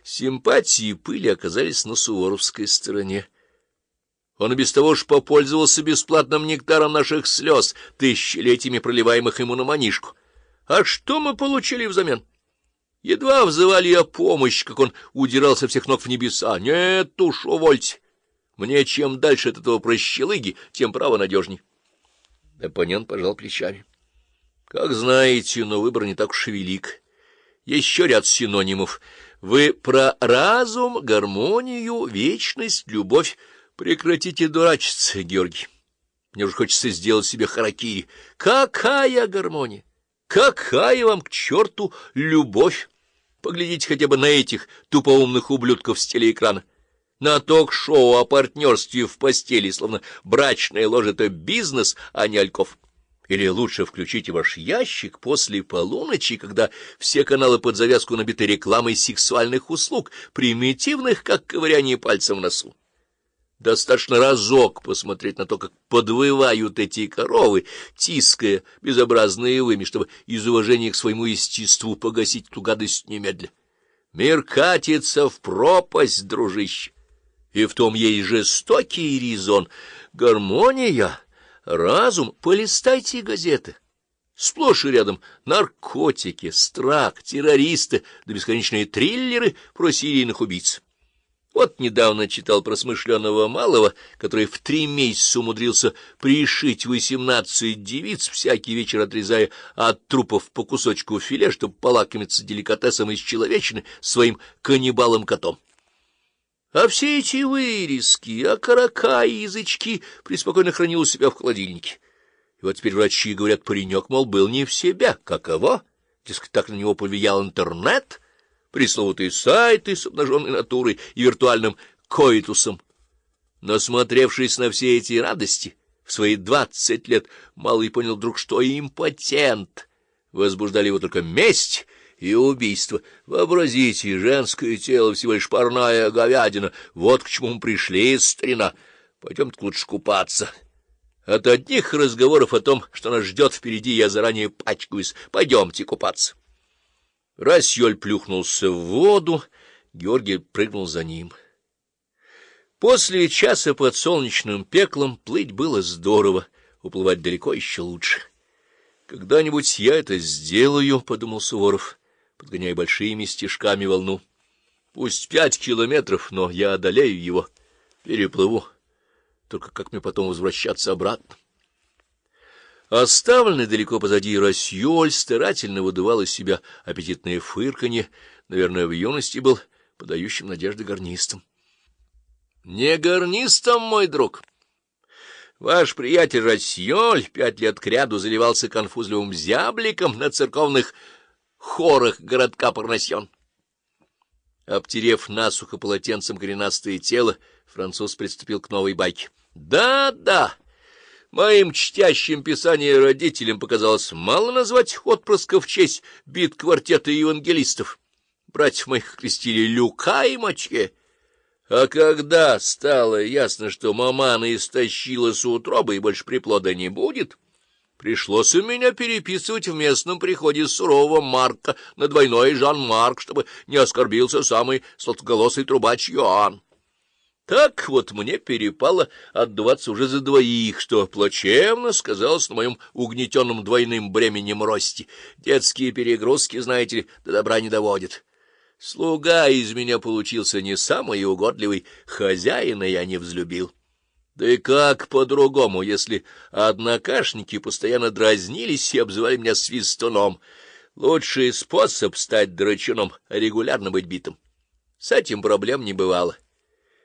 Симпатии пыли оказались на суворовской стороне. Он и без того ж попользовался бесплатным нектаром наших слез, тысячелетиями проливаемых ему на манишку. А что мы получили взамен? Едва взывали о помощи, как он удирал со всех ног в небеса. Нет уж, увольте. Мне чем дальше от этого прощелыги, тем право надежней. Оппонент пожал плечами. Как знаете, но выбор не так уж и велик. Еще ряд синонимов. Вы про разум, гармонию, вечность, любовь. Прекратите дурачиться, Георгий. Мне уже хочется сделать себе харакири. Какая гармония? Какая вам к черту любовь? Поглядите хотя бы на этих тупоумных ублюдков с телеэкрана. На ток-шоу о партнерстве в постели, словно брачная ложа — это бизнес, а не Альков. Или лучше включите ваш ящик после полуночи, когда все каналы под завязку набиты рекламой сексуальных услуг, примитивных, как ковыряние пальцем в носу. Достаточно разок посмотреть на то, как подвывают эти коровы, тиская безобразные вымя, чтобы из уважения к своему естеству погасить эту гадость немедля. Мир катится в пропасть, дружище, и в том есть жестокий резон. Гармония, разум, полистайте газеты. Сплошь и рядом наркотики, страх, террористы, да бесконечные триллеры про серийных убийц. Вот недавно читал про смышленого малого, который в 3 месяца умудрился пришить 18 девиц, всякий вечер отрезая от трупов по кусочку филе, чтобы полакомиться деликатесом из человечины своим каннибалом-котом. А все эти вырезки, окорока и язычки преспокойно хранил у себя в холодильнике. И вот теперь врачи говорят, паренек, мол, был не в себя. Каково? Дескать, так на него повлиял интернет, пресловутые сайты с обнаженной натурой и виртуальным коитусом. Насмотревшись на все эти радости, в свои 20 лет, малый понял вдруг, что импотент. Возбуждали его только месть и убийство. Вообразите, женское тело всего лишь парная говядина. Вот к чему мы пришли, старина. Пойдемте лучше купаться. От одних разговоров о том, что нас ждет впереди, я заранее пачкаюсь. Пойдемте купаться. Расьёль плюхнулся в воду, Георгий прыгнул за ним. После часа под солнечным пеклом плыть было здорово, уплывать далеко еще лучше. — Когда-нибудь я это сделаю, — подумал Суворов, подгоняя большими стежками волну. — Пусть 5 километров, но я одолею его, переплыву. Только как мне потом возвращаться обратно? Оставленный далеко позади Расьёль старательно выдувал из себя аппетитное фырканье, наверное, в юности был подающим надежды гарнистом. — Не гарнистом, мой друг. Ваш приятель Расьёль 5 лет кряду заливался конфузливым зябликом на церковных хорах городка Парнасьон. Обтерев насухо полотенцем коренастое тело, француз приступил к новой байке. — Да. Моим чтящим писание родителям показалось мало назвать отпрысков в честь бит-квартета евангелистов. Братьев моих крестили Люка и Маче. А когда стало ясно, что мамана истощила с утробы и больше приплода не будет, пришлось у меня переписывать в местном приходе сурового Марка на двойной Жан-Марк, чтобы не оскорбился самый сладкоголосый трубач Йоанн. Так вот мне перепало отдуваться уже за двоих, что плачевно сказалось на моем угнетенном двойным бременем росте. Детские перегрузки, знаете ли, до добра не доводят. Слуга из меня получился не самый угодливый, хозяина я не взлюбил. Да и как по-другому, если однокашники постоянно дразнились и обзывали меня свистуном? Лучший способ стать драчуном — регулярно быть битым. С этим проблем не бывало.